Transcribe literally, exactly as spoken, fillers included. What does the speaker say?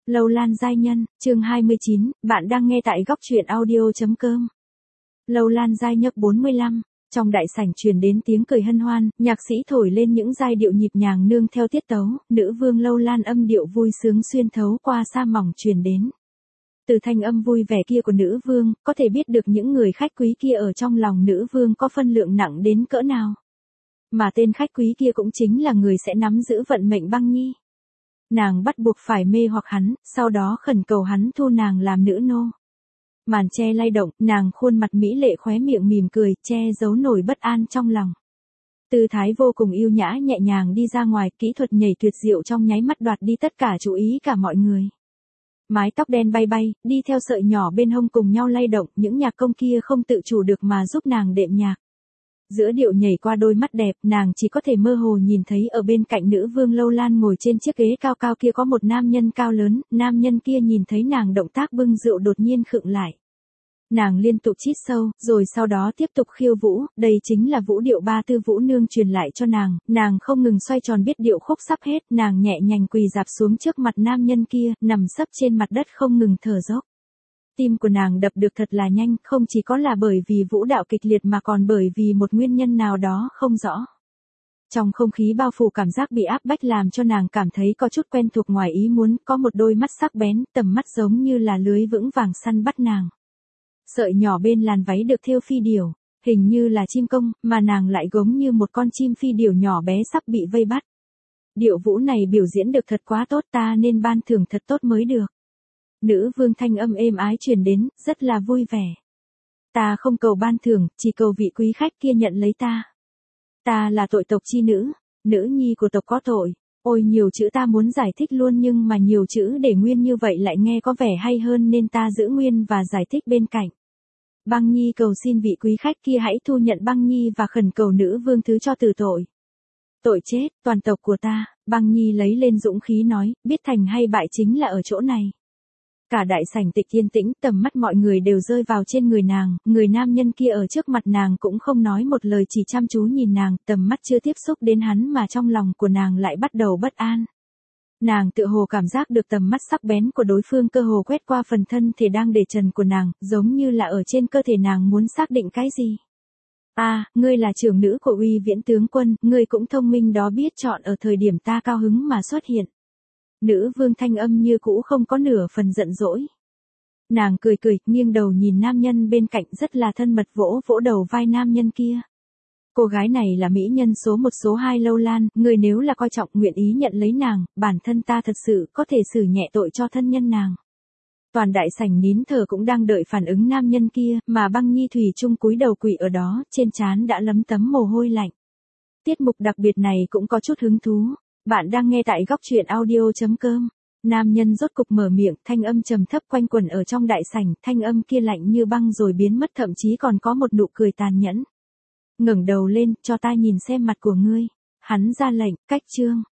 Lâu Lan giai nhân, chương hai mươi chín, bạn đang nghe tại góc truyện audio.com. Lâu Lan giai nhập bốn mươi lăm, trong đại sảnh truyền đến tiếng cười hân hoan, nhạc sĩ thổi lên những giai điệu nhịp nhàng nương theo tiết tấu, nữ vương Lâu Lan âm điệu vui sướng xuyên thấu qua sa mỏng truyền đến. Từ thanh âm vui vẻ kia của nữ vương, có thể biết được những người khách quý kia ở trong lòng nữ vương có phân lượng nặng đến cỡ nào. Mà tên khách quý kia cũng chính là người sẽ nắm giữ vận mệnh Băng Nhi. Nàng bắt buộc phải mê hoặc hắn, sau đó khẩn cầu hắn thu nàng làm nữ nô. Màn che lay động, nàng khuôn mặt mỹ lệ khóe miệng mỉm cười, che giấu nổi bất an trong lòng. Tư thái vô cùng yêu nhã nhẹ nhàng đi ra ngoài, kỹ thuật nhảy tuyệt diệu trong nháy mắt đoạt đi tất cả chú ý cả mọi người. Mái tóc đen bay bay, đi theo sợi nhỏ bên hông cùng nhau lay động, những nhạc công kia không tự chủ được mà giúp nàng đệm nhạc. Giữa điệu nhảy qua đôi mắt đẹp, nàng chỉ có thể mơ hồ nhìn thấy ở bên cạnh nữ vương Lâu Lan ngồi trên chiếc ghế cao cao kia có một nam nhân cao lớn, nam nhân kia nhìn thấy nàng động tác bưng rượu đột nhiên khựng lại. Nàng liên tục chít sâu, rồi sau đó tiếp tục khiêu vũ, đây chính là vũ điệu ba tư vũ nương truyền lại cho nàng, nàng không ngừng xoay tròn biết điệu khúc sắp hết, nàng nhẹ nhàng quỳ dạp xuống trước mặt nam nhân kia, nằm sấp trên mặt đất không ngừng thở dốc. Tim của nàng đập được thật là nhanh, không chỉ có là bởi vì vũ đạo kịch liệt mà còn bởi vì một nguyên nhân nào đó không rõ. Trong không khí bao phủ cảm giác bị áp bách làm cho nàng cảm thấy có chút quen thuộc ngoài ý muốn, có một đôi mắt sắc bén, tầm mắt giống như là lưới vững vàng săn bắt nàng. Sợi nhỏ bên làn váy được thêu phi điểu, hình như là chim công, mà nàng lại giống như một con chim phi điểu nhỏ bé sắp bị vây bắt. Điệu vũ này biểu diễn được thật quá tốt, ta nên ban thưởng thật tốt mới được. Nữ vương thanh âm êm ái truyền đến, rất là vui vẻ. Ta không cầu ban thưởng, chỉ cầu vị quý khách kia nhận lấy ta. Ta là tội tộc chi nữ, nữ nhi của tộc có tội. Ôi nhiều chữ ta muốn giải thích luôn nhưng mà nhiều chữ để nguyên như vậy lại nghe có vẻ hay hơn nên ta giữ nguyên và giải thích bên cạnh. Băng Nhi cầu xin vị quý khách kia hãy thu nhận Băng Nhi và khẩn cầu nữ vương thứ cho từ tội. Tội chết, toàn tộc của ta, Băng Nhi lấy lên dũng khí nói, biết thành hay bại chính là ở chỗ này. Cả đại sảnh tịch yên tĩnh, tầm mắt mọi người đều rơi vào trên người nàng, người nam nhân kia ở trước mặt nàng cũng không nói một lời chỉ chăm chú nhìn nàng, tầm mắt chưa tiếp xúc đến hắn mà trong lòng của nàng lại bắt đầu bất an. Nàng tự hồ cảm giác được tầm mắt sắc bén của đối phương cơ hồ quét qua phần thân thể đang để trần của nàng, giống như là ở trên cơ thể nàng muốn xác định cái gì. À, ngươi là trưởng nữ của Uy Viễn tướng quân, ngươi cũng thông minh đó biết chọn ở thời điểm ta cao hứng mà xuất hiện. Nữ vương thanh âm như cũ không có nửa phần giận dỗi. Nàng cười cười, nghiêng đầu nhìn nam nhân bên cạnh rất là thân mật vỗ vỗ đầu vai nam nhân kia. Cô gái này là mỹ nhân số một số hai Lâu Lan, người nếu là coi trọng nguyện ý nhận lấy nàng, bản thân ta thật sự có thể xử nhẹ tội cho thân nhân nàng. Toàn đại sảnh nín thở cũng đang đợi phản ứng nam nhân kia, mà Băng Nhi thủy chung cúi đầu quỳ ở đó, trên trán đã lấm tấm mồ hôi lạnh. Tiết mục đặc biệt này cũng có chút hứng thú. Bạn đang nghe tại góc truyện audio.com. Nam nhân rốt cục mở miệng, thanh âm trầm thấp quanh quẩn ở trong đại sảnh, thanh âm kia lạnh như băng rồi biến mất thậm chí còn có một nụ cười tàn nhẫn. Ngẩng đầu lên, cho ta nhìn xem mặt của ngươi. Hắn ra lệnh, cách chương.